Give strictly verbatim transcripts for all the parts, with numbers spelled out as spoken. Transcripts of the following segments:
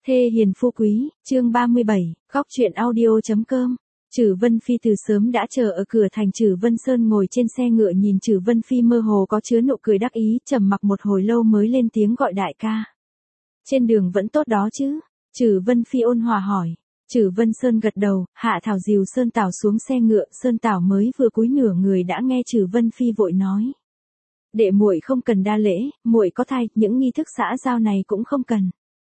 Thê hiền phu quý, chương ba mươi bảy, góc truyện audio.com. Trử Vân Phi từ sớm đã chờ ở cửa thành. Trử Vân Sơn ngồi trên xe ngựa nhìn Trử Vân Phi mơ hồ có chứa nụ cười đắc ý, trầm mặc một hồi lâu mới lên tiếng gọi đại ca. Trên đường vẫn tốt đó chứ? Trử Vân Phi ôn hòa hỏi. Trử Vân Sơn gật đầu, Hạ Thảo dìu Sơn Tảo xuống xe ngựa. Sơn Tảo mới vừa cúi nửa người đã nghe Trử Vân Phi vội nói: đệ muội không cần đa lễ, muội có thai, những nghi thức xã giao này cũng không cần.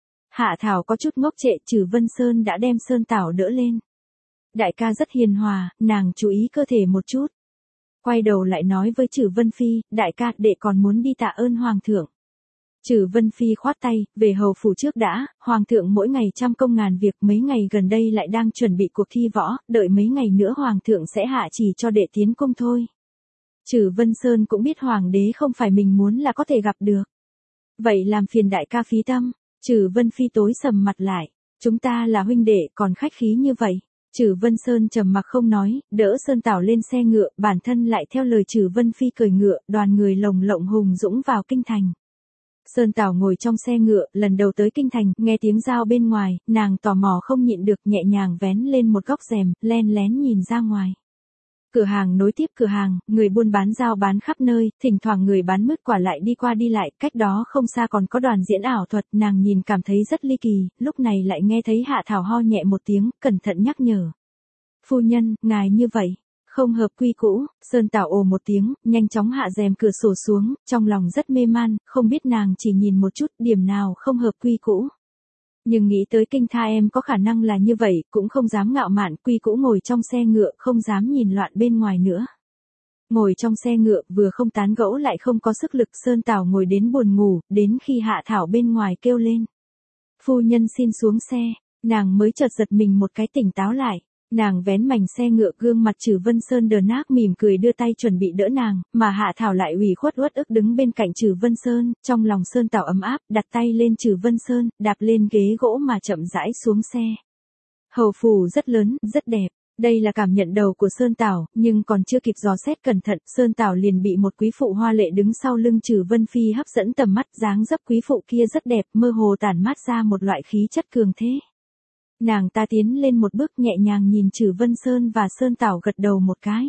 Hạ Thảo có chút ngốc trệ. Trử Vân Sơn đã đem Sơn Tảo đỡ lên. Đại ca rất hiền hòa, nàng chú ý cơ thể một chút. Quay đầu lại nói với Trử Vân Phi, đại ca, đệ còn muốn đi tạ ơn hoàng thượng. Trử Vân Phi khoát tay, về hầu phủ trước đã, hoàng thượng mỗi ngày trăm công ngàn việc, mấy ngày gần đây lại đang chuẩn bị cuộc thi võ, đợi mấy ngày nữa hoàng thượng sẽ hạ chỉ cho đệ tiến cung thôi. Trử Vân Sơn cũng biết hoàng đế không phải mình muốn là có thể gặp được. Vậy làm phiền đại ca phí tâm. Trử Vân Phi tối sầm mặt lại. Chúng ta là huynh đệ, còn khách khí như vậy. Trử Vân Sơn trầm mặc không nói, đỡ Sơn Tảo lên xe ngựa, bản thân lại theo lời Trử Vân Phi cởi ngựa, đoàn người lồng lộng hùng dũng vào kinh thành. Sơn Tảo ngồi trong xe ngựa, lần đầu tới kinh thành, nghe tiếng giao bên ngoài, nàng tò mò không nhịn được, nhẹ nhàng vén lên một góc rèm, len lén nhìn ra ngoài. Cửa hàng nối tiếp cửa hàng, người buôn bán giao bán khắp nơi, thỉnh thoảng người bán mứt quả lại đi qua đi lại, cách đó không xa còn có đoàn diễn ảo thuật, nàng nhìn cảm thấy rất ly kỳ, lúc này lại nghe thấy Hạ Thảo ho nhẹ một tiếng, cẩn thận nhắc nhở. Phu nhân, ngài như vậy, không hợp quy cũ. Sơn Tảo ồ một tiếng, nhanh chóng hạ rèm cửa sổ xuống, trong lòng rất mê man, không biết nàng chỉ nhìn một chút, điểm nào không hợp quy cũ. Nhưng nghĩ tới kinh tha em có khả năng là như vậy, cũng không dám ngạo mạn, quy cũ ngồi trong xe ngựa, không dám nhìn loạn bên ngoài nữa. Ngồi trong xe ngựa, vừa không tán gẫu lại không có sức lực. Sơn Tảo ngồi đến buồn ngủ, đến khi Hạ Thảo bên ngoài kêu lên: phu nhân xin xuống xe, nàng mới chợt giật mình một cái tỉnh táo lại. Nàng vén mảnh xe ngựa, gương mặt Trử Vân Sơn đờ nác mỉm cười đưa tay chuẩn bị đỡ nàng, mà Hạ Thảo lại ủy khuất uất ức đứng bên cạnh Trử Vân Sơn, trong lòng Sơn Tảo ấm áp, đặt tay lên Trử Vân Sơn, đạp lên ghế gỗ mà chậm rãi xuống xe. Hầu phủ rất lớn, rất đẹp. Đây là cảm nhận đầu của Sơn Tảo, nhưng còn chưa kịp dò xét cẩn thận, Sơn Tảo liền bị một quý phụ hoa lệ đứng sau lưng Trử Vân Phi hấp dẫn tầm mắt. Dáng dấp quý phụ kia rất đẹp, mơ hồ tản mát ra một loại khí chất cường thế. Nàng ta tiến lên một bước, nhẹ nhàng nhìn Trử Vân Sơn và Sơn Tảo gật đầu một cái.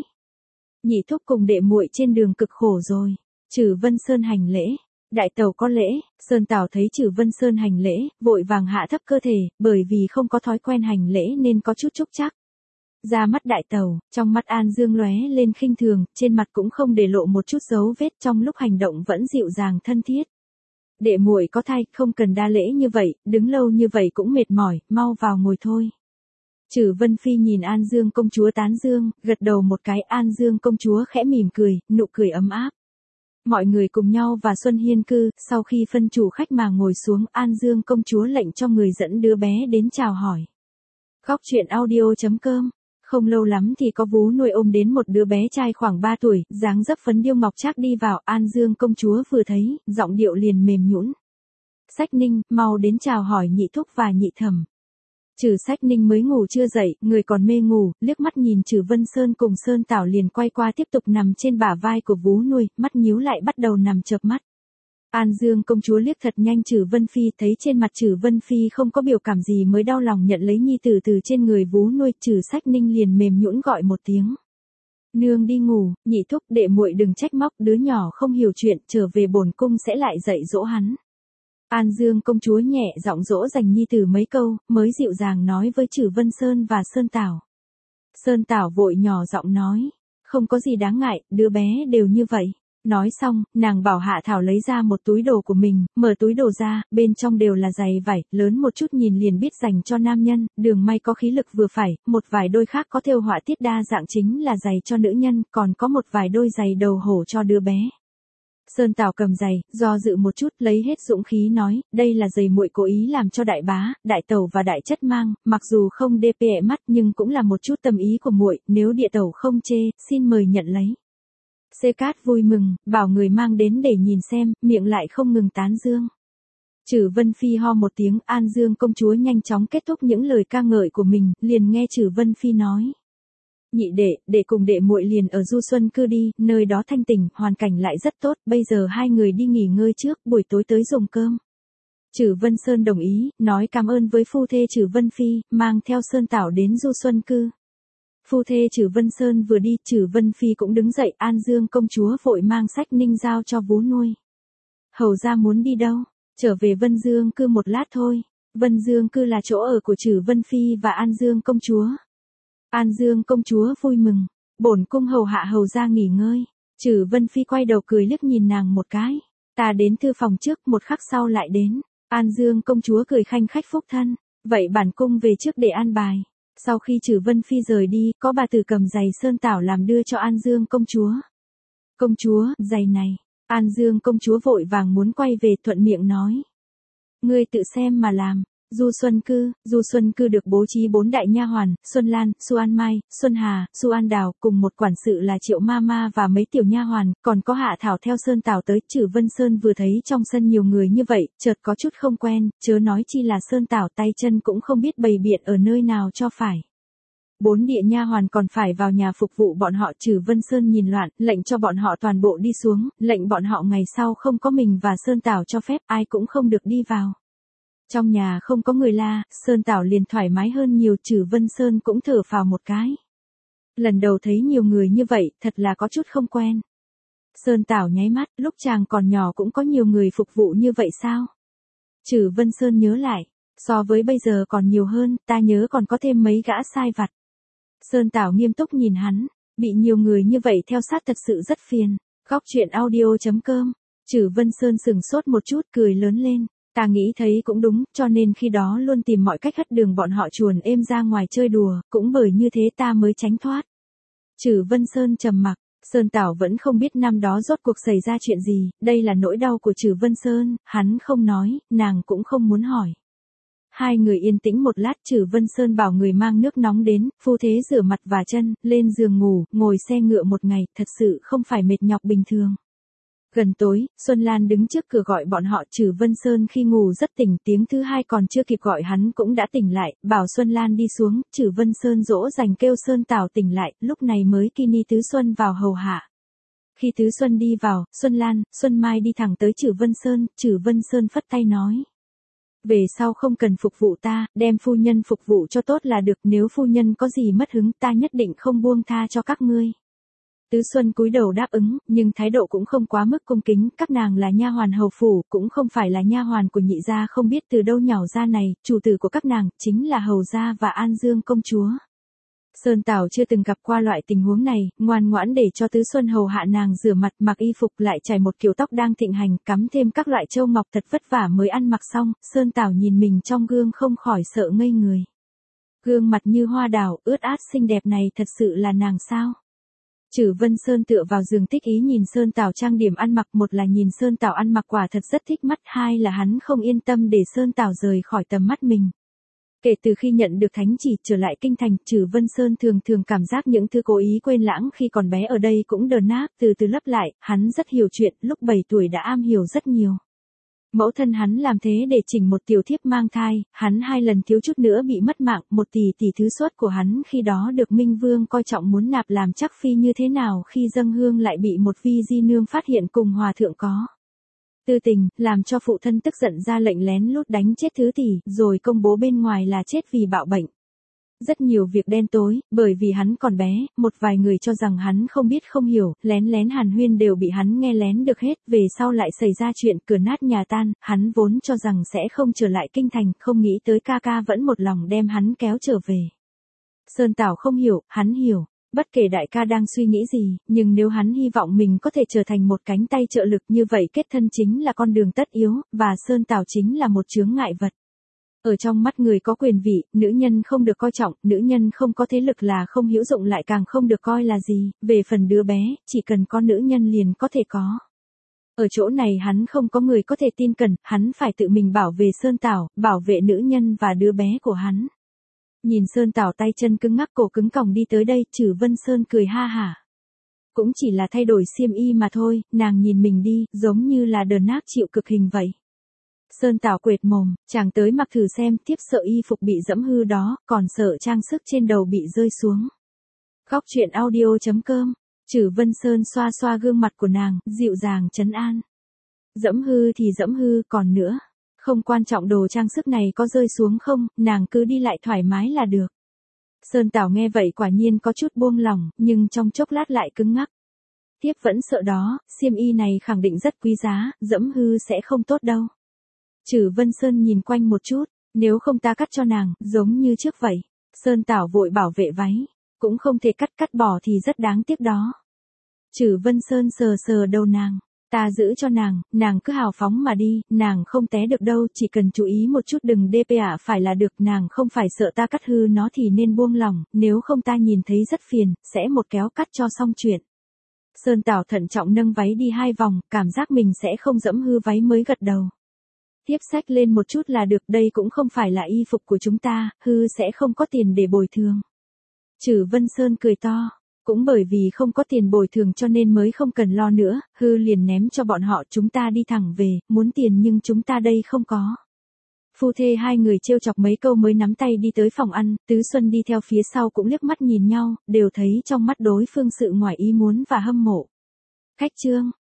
Nhị thúc cùng đệ muội trên đường cực khổ rồi. Trử Vân Sơn hành lễ. Đại tẩu có lễ. Sơn Tảo thấy Trử Vân Sơn hành lễ, vội vàng hạ thấp cơ thể, bởi vì không có thói quen hành lễ nên có chút chúc chắc. Ra mắt đại tẩu, trong mắt An Dương lóe lên khinh thường, trên mặt cũng không để lộ một chút dấu vết, trong lúc hành động vẫn dịu dàng thân thiết. Đệ muội có thai, không cần đa lễ như vậy, đứng lâu như vậy cũng mệt mỏi, mau vào ngồi thôi. Trử Vân Phi nhìn An Dương công chúa tán dương, gật đầu một cái. An Dương công chúa khẽ mỉm cười, nụ cười ấm áp. Mọi người cùng nhau vào Xuân Hiên cư, sau khi phân chủ khách mà ngồi xuống, An Dương công chúa lệnh cho người dẫn đứa bé đến chào hỏi. Góc truyện audio.com. Không lâu lắm thì có vú nuôi ôm đến một đứa bé trai khoảng ba tuổi, dáng dấp phấn điêu ngọc trác đi vào. An Dương công chúa vừa thấy, giọng điệu liền mềm nhũn. Sách Ninh, mau đến chào hỏi nhị thúc và nhị thẩm. Trử Sách Ninh mới ngủ chưa dậy, người còn mê ngủ, liếc mắt nhìn Trử Vân Sơn cùng Sơn Tảo liền quay qua tiếp tục nằm trên bả vai của vú nuôi, mắt nhíu lại bắt đầu nằm chợp mắt. An Dương công chúa liếc thật nhanh Trử Vân Phi, thấy trên mặt Trử Vân Phi không có biểu cảm gì mới đau lòng nhận lấy nhi tử từ trên người vú nuôi. Trử Sách Ninh liền mềm nhũn gọi một tiếng. Nương đi ngủ, nhị thúc đệ muội đừng trách móc, đứa nhỏ không hiểu chuyện, trở về bổn cung sẽ lại dạy dỗ hắn. An Dương công chúa nhẹ giọng dỗ dành nhi tử mấy câu, mới dịu dàng nói với Trử Vân Sơn và Sơn Tảo. Sơn Tảo vội nhỏ giọng nói, không có gì đáng ngại, đứa bé đều như vậy. Nói xong, nàng bảo Hạ Thảo lấy ra một túi đồ của mình, mở túi đồ ra, bên trong đều là giày vải, lớn một chút nhìn liền biết dành cho nam nhân, đường may có khí lực vừa phải, một vài đôi khác có thêu họa tiết đa dạng chính là giày cho nữ nhân, còn có một vài đôi giày đầu hổ cho đứa bé. Sơn Tảo cầm giày, do dự một chút, lấy hết dũng khí nói, đây là giày muội cố ý làm cho đại bá, đại tẩu và đại chất mang, mặc dù không đê pê mắt nhưng cũng là một chút tâm ý của muội, nếu địa tẩu không chê, xin mời nhận lấy. Xê Cát vui mừng, bảo người mang đến để nhìn xem, miệng lại không ngừng tán dương. Trử Vân Phi ho một tiếng, An Dương công chúa nhanh chóng kết thúc những lời ca ngợi của mình, liền nghe Trử Vân Phi nói. Nhị đệ, đệ cùng đệ muội liền ở Du Xuân cư đi, nơi đó thanh tỉnh, hoàn cảnh lại rất tốt, bây giờ hai người đi nghỉ ngơi trước, buổi tối tới dùng cơm. Trử Vân Sơn đồng ý, nói cảm ơn với phu thê Trử Vân Phi, mang theo Sơn Tảo đến Du Xuân Cư. Phu thê Trử Vân Sơn vừa đi, Trử Vân Phi cũng đứng dậy, An Dương công chúa vội mang sách ninh giao cho vú nuôi. Hầu ra muốn đi đâu? Trở về Vân Dương Cư một lát thôi. Vân Dương Cư là chỗ ở của Trử Vân Phi và An Dương công chúa. An Dương công chúa vui mừng, bổn cung hầu hạ hầu ra nghỉ ngơi. Trử Vân Phi quay đầu cười liếc nhìn nàng một cái. Ta đến thư phòng trước, một khắc sau lại đến. An Dương công chúa cười khanh khách phúc thân. Vậy bản cung về trước để an bài. Sau khi Trử Vân Phi rời đi, có bà tử cầm giày Sơn Tảo làm đưa cho An Dương công chúa. Công chúa, giày này. An Dương công chúa vội vàng muốn quay về, thuận miệng nói. Ngươi tự xem mà làm. Du Xuân Cư, Du Xuân Cư được bố trí bốn đại nha hoàn, Xuân Lan, Su An Mai, Xuân Hà, Su An Đào, cùng một quản sự là Triệu Ma Ma và mấy tiểu nha hoàn, còn có Hạ Thảo theo Sơn Tảo tới. Trử Vân Sơn vừa thấy trong sân nhiều người như vậy, chợt có chút không quen, chớ nói chi là Sơn Tảo tay chân cũng không biết bày biện ở nơi nào cho phải. Bốn địa nha hoàn còn phải vào nhà phục vụ bọn họ. Trử Vân Sơn nhìn loạn, lệnh cho bọn họ toàn bộ đi xuống, lệnh bọn họ ngày sau không có mình và Sơn Tảo cho phép, ai cũng không được đi vào. Trong nhà không có người la, Sơn Tảo liền thoải mái hơn nhiều. Trử Vân Sơn cũng thở phào một cái. Lần đầu thấy nhiều người như vậy, thật là có chút không quen. Sơn Tảo nháy mắt, lúc chàng còn nhỏ cũng có nhiều người phục vụ như vậy sao? Trử Vân Sơn nhớ lại, so với bây giờ còn nhiều hơn, ta nhớ còn có thêm mấy gã sai vặt. Sơn Tảo nghiêm túc nhìn hắn, bị nhiều người như vậy theo sát thật sự rất phiền. Góc truyện audio chấm com. Trử Vân Sơn sừng sốt một chút, cười lớn lên. Ta nghĩ thấy cũng đúng, cho nên khi đó luôn tìm mọi cách hất đường bọn họ chuồn êm ra ngoài chơi đùa, cũng bởi như thế ta mới tránh thoát. Trử Vân Sơn trầm mặc, Sơn Tảo vẫn không biết năm đó rốt cuộc xảy ra chuyện gì, đây là nỗi đau của Trử Vân Sơn, hắn không nói, nàng cũng không muốn hỏi. Hai người yên tĩnh một lát, Trử Vân Sơn bảo người mang nước nóng đến, phu thế rửa mặt và chân, lên giường ngủ, ngồi xe ngựa một ngày, thật sự không phải mệt nhọc bình thường. Gần tối, Xuân Lan đứng trước cửa gọi bọn họ. Trử Vân Sơn khi ngủ rất tỉnh, tiếng thứ hai còn chưa kịp gọi hắn cũng đã tỉnh lại, bảo Xuân Lan đi xuống. Trử Vân Sơn dỗ dành kêu Sơn Tảo tỉnh lại, lúc này mới Kini Tứ Xuân vào hầu hạ. Khi Tứ Xuân đi vào, Xuân Lan, Xuân Mai đi thẳng tới Trử Vân Sơn. Trử Vân Sơn phất tay nói. Về sau không cần phục vụ ta, đem phu nhân phục vụ cho tốt là được, nếu phu nhân có gì mất hứng ta nhất định không buông tha cho các ngươi. Tứ Xuân cúi đầu đáp ứng, nhưng thái độ cũng không quá mức cung kính, các nàng là nha hoàn hầu phủ, cũng không phải là nha hoàn của nhị gia không biết từ đâu nhảo ra này, chủ tử của các nàng, chính là hầu gia và An Dương công chúa. Sơn Tảo chưa từng gặp qua loại tình huống này, ngoan ngoãn để cho Tứ Xuân hầu hạ nàng rửa mặt, mặc y phục, lại trải một kiểu tóc đang thịnh hành, cắm thêm các loại châu ngọc, thật vất vả mới ăn mặc xong. Sơn Tảo nhìn mình trong gương không khỏi sợ ngây người. Gương mặt như hoa đào, ướt át xinh đẹp này thật sự là nàng sao? Trử Vân Sơn tựa vào giường thích ý nhìn Sơn Tảo trang điểm ăn mặc, một là nhìn Sơn Tảo ăn mặc quả thật rất thích mắt, hai là hắn không yên tâm để Sơn Tảo rời khỏi tầm mắt mình. Kể từ khi nhận được thánh chỉ trở lại kinh thành, Trử Vân Sơn thường thường cảm giác những thứ cố ý quên lãng khi còn bé ở đây cũng đờn nát, từ từ lấp lại. Hắn rất hiểu chuyện, lúc bảy tuổi đã am hiểu rất nhiều. Mẫu thân hắn làm thế để chỉnh một tiểu thiếp mang thai, hắn hai lần thiếu chút nữa bị mất mạng, một tỷ tỷ thứ xuất của hắn khi đó được Minh Vương coi trọng muốn nạp làm chắc phi như thế nào, khi dâng hương lại bị một vi di nương phát hiện cùng hòa thượng có tư tình, làm cho phụ thân tức giận ra lệnh lén lút đánh chết thứ tỷ, rồi công bố bên ngoài là chết vì bạo bệnh. Rất nhiều việc đen tối, bởi vì hắn còn bé, một vài người cho rằng hắn không biết không hiểu, lén lén hàn huyên đều bị hắn nghe lén được hết, về sau lại xảy ra chuyện cửa nát nhà tan, hắn vốn cho rằng sẽ không trở lại kinh thành, không nghĩ tới ca ca vẫn một lòng đem hắn kéo trở về. Sơn Tảo không hiểu, hắn hiểu. Bất kể đại ca đang suy nghĩ gì, nhưng nếu hắn hy vọng mình có thể trở thành một cánh tay trợ lực như vậy, kết thân chính là con đường tất yếu, và Sơn Tảo chính là một chướng ngại vật. Ở trong mắt người có quyền vị, nữ nhân không được coi trọng, nữ nhân không có thế lực là không hữu dụng, lại càng không được coi là gì. Về phần đứa bé, chỉ cần có nữ nhân liền có thể có. Ở chỗ này hắn không có người có thể tin cẩn, hắn phải tự mình bảo vệ Sơn Tảo, bảo vệ nữ nhân và đứa bé của hắn. Nhìn Sơn Tảo tay chân cứng ngắc, cổ cứng còng đi tới đây, Trử Vân Sơn cười ha hả. Cũng chỉ là thay đổi xiêm y mà thôi, nàng nhìn mình đi, giống như là đờn nát chịu cực hình vậy. Sơn Tảo quệt mồm, chàng tới mặc thử xem, tiếp sợ y phục bị dẫm hư đó, còn sợ trang sức trên đầu bị rơi xuống. Góc truyện audio chấm com. Trử Vân Sơn xoa xoa gương mặt của nàng, dịu dàng trấn an. Dẫm hư thì dẫm hư, còn nữa. Không quan trọng đồ trang sức này có rơi xuống không, nàng cứ đi lại thoải mái là được. Sơn Tảo nghe vậy quả nhiên có chút buông lỏng, nhưng trong chốc lát lại cứng ngắc. Thiếp vẫn sợ đó, xiêm y này khẳng định rất quý giá, dẫm hư sẽ không tốt đâu. Trử Vân Sơn nhìn quanh một chút, nếu không ta cắt cho nàng, giống như trước vậy. Sơn Tảo vội bảo vệ váy, cũng không thể cắt cắt bỏ thì rất đáng tiếc đó. Trử Vân Sơn sờ sờ đầu nàng, ta giữ cho nàng, nàng cứ hào phóng mà đi, nàng không té được đâu, chỉ cần chú ý một chút đừng đê pê ả phải là được, nàng không phải sợ ta cắt hư nó thì nên buông lòng, nếu không ta nhìn thấy rất phiền, sẽ một kéo cắt cho xong chuyện. Sơn Tảo thận trọng nâng váy đi hai vòng, cảm giác mình sẽ không dẫm hư váy mới gật đầu. Tiếp sách lên một chút là được, đây cũng không phải là y phục của chúng ta, hư sẽ không có tiền để bồi thường. Trử Vân Sơn cười to, cũng bởi vì không có tiền bồi thường cho nên mới không cần lo nữa, hư liền ném cho bọn họ, chúng ta đi thẳng về, muốn tiền nhưng chúng ta đây không có. Phu thê hai người trêu chọc mấy câu mới nắm tay đi tới phòng ăn, Tứ Xuân đi theo phía sau cũng liếc mắt nhìn nhau, đều thấy trong mắt đối phương sự ngoài ý muốn và hâm mộ. Khách trương,